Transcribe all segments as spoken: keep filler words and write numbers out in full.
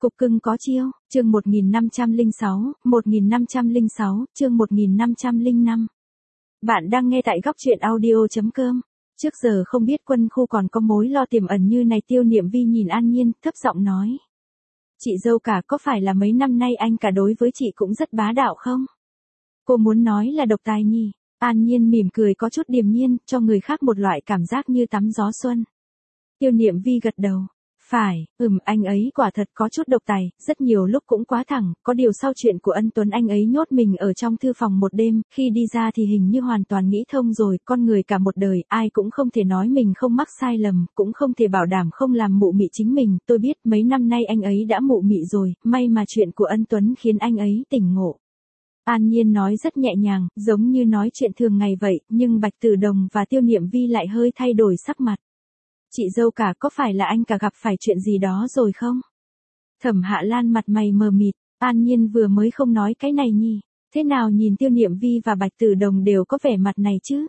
Cục cưng có chiêu, chương một nghìn năm trăm lẻ sáu, một nghìn năm trăm lẻ sáu, chương một nghìn năm trăm lẻ năm. Bạn đang nghe tại góc truyện audio chấm com. Trước giờ không biết Quân Khu còn có mối lo tiềm ẩn như này. Tiêu Niệm Vi nhìn An Nhiên, thấp giọng nói. Chị dâu cả, có phải là mấy năm nay anh cả đối với chị cũng rất bá đạo không? Cô muốn nói là độc tài nhỉ? An Nhiên mỉm cười có chút điềm nhiên, cho người khác một loại cảm giác như tắm gió xuân. Tiêu Niệm Vi gật đầu. Phải, ừm, anh ấy quả thật có chút độc tài, rất nhiều lúc cũng quá thẳng, có điều sau chuyện của Ân Tuấn anh ấy nhốt mình ở trong thư phòng một đêm, khi đi ra thì hình như hoàn toàn nghĩ thông rồi, con người cả một đời, ai cũng không thể nói mình không mắc sai lầm, cũng không thể bảo đảm không làm mụ mị chính mình, tôi biết mấy năm nay anh ấy đã mụ mị rồi, may mà chuyện của Ân Tuấn khiến anh ấy tỉnh ngộ. An Nhiên nói rất nhẹ nhàng, giống như nói chuyện thường ngày vậy, nhưng Bạch Tử Đồng và Tiêu Niệm Vi lại hơi thay đổi sắc mặt. Chị dâu cả, có phải là anh cả gặp phải chuyện gì đó rồi không? Thẩm Hạ Lan mặt mày mờ mịt, An Nhiên vừa mới không nói cái này nhỉ, thế nào nhìn Tiêu Niệm Vi và Bạch Tử Đồng đều có vẻ mặt này chứ?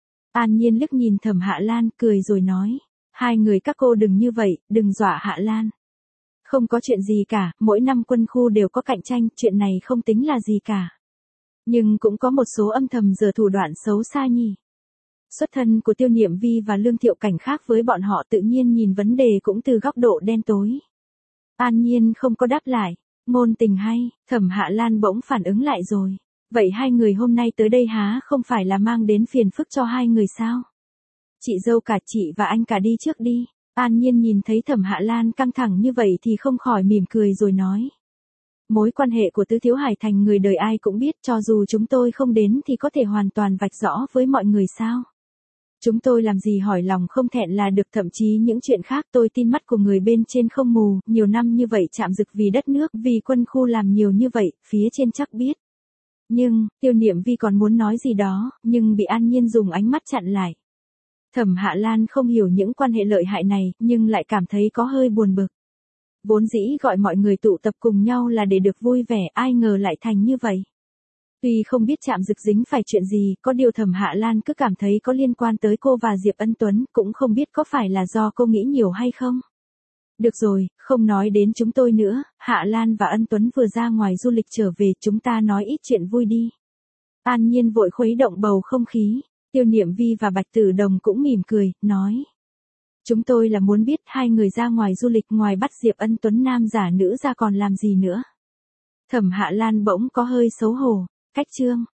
An Nhiên liếc nhìn Thẩm Hạ Lan cười rồi nói, hai người các cô đừng như vậy, đừng dọa Hạ Lan. Không có chuyện gì cả, mỗi năm Quân Khu đều có cạnh tranh, chuyện này không tính là gì cả. Nhưng cũng có một số âm thầm giở thủ đoạn xấu xa nhỉ. Xuất thân của Tiêu Niệm Vi và Lương Thiệu Cảnh khác với bọn họ, tự nhiên nhìn vấn đề cũng từ góc độ đen tối. An Nhiên không có đáp lại, ngôn tình hay, Thẩm Hạ Lan bỗng phản ứng lại rồi. Vậy hai người hôm nay tới đây há không phải là mang đến phiền phức cho hai người sao? Chị dâu cả, chị và anh cả đi trước đi. An Nhiên nhìn thấy Thẩm Hạ Lan căng thẳng như vậy thì không khỏi mỉm cười rồi nói. Mối quan hệ của Tứ Thiếu Hải Thành người đời ai cũng biết, cho dù chúng tôi không đến thì có thể hoàn toàn vạch rõ với mọi người sao? Chúng tôi làm gì hỏi lòng không thẹn là được, thậm chí những chuyện khác tôi tin mắt của người bên trên không mù, nhiều năm như vậy chạm rực vì đất nước, vì Quân Khu làm nhiều như vậy, phía trên chắc biết. Nhưng, Tiêu Niệm Vi còn muốn nói gì đó, nhưng bị An Nhiên dùng ánh mắt chặn lại. Thẩm Hạ Lan không hiểu những quan hệ lợi hại này, nhưng lại cảm thấy có hơi buồn bực. Vốn dĩ gọi mọi người tụ tập cùng nhau là để được vui vẻ, ai ngờ lại thành như vậy. Tuy không biết chạm rực dính phải chuyện gì, có điều Thẩm Hạ Lan cứ cảm thấy có liên quan tới cô và Diệp Ân Tuấn, cũng không biết có phải là do cô nghĩ nhiều hay không. Được rồi, không nói đến chúng tôi nữa, Hạ Lan và Ân Tuấn vừa ra ngoài du lịch trở về, chúng ta nói ít chuyện vui đi. An Nhiên vội khuấy động bầu không khí, Tiêu Niệm Vi và Bạch Tử Đồng cũng mỉm cười, nói. Chúng tôi là muốn biết hai người ra ngoài du lịch ngoài bắt Diệp Ân Tuấn nam giả nữ ra còn làm gì nữa. Thẩm Hạ Lan bỗng có hơi xấu hổ. Cách chương,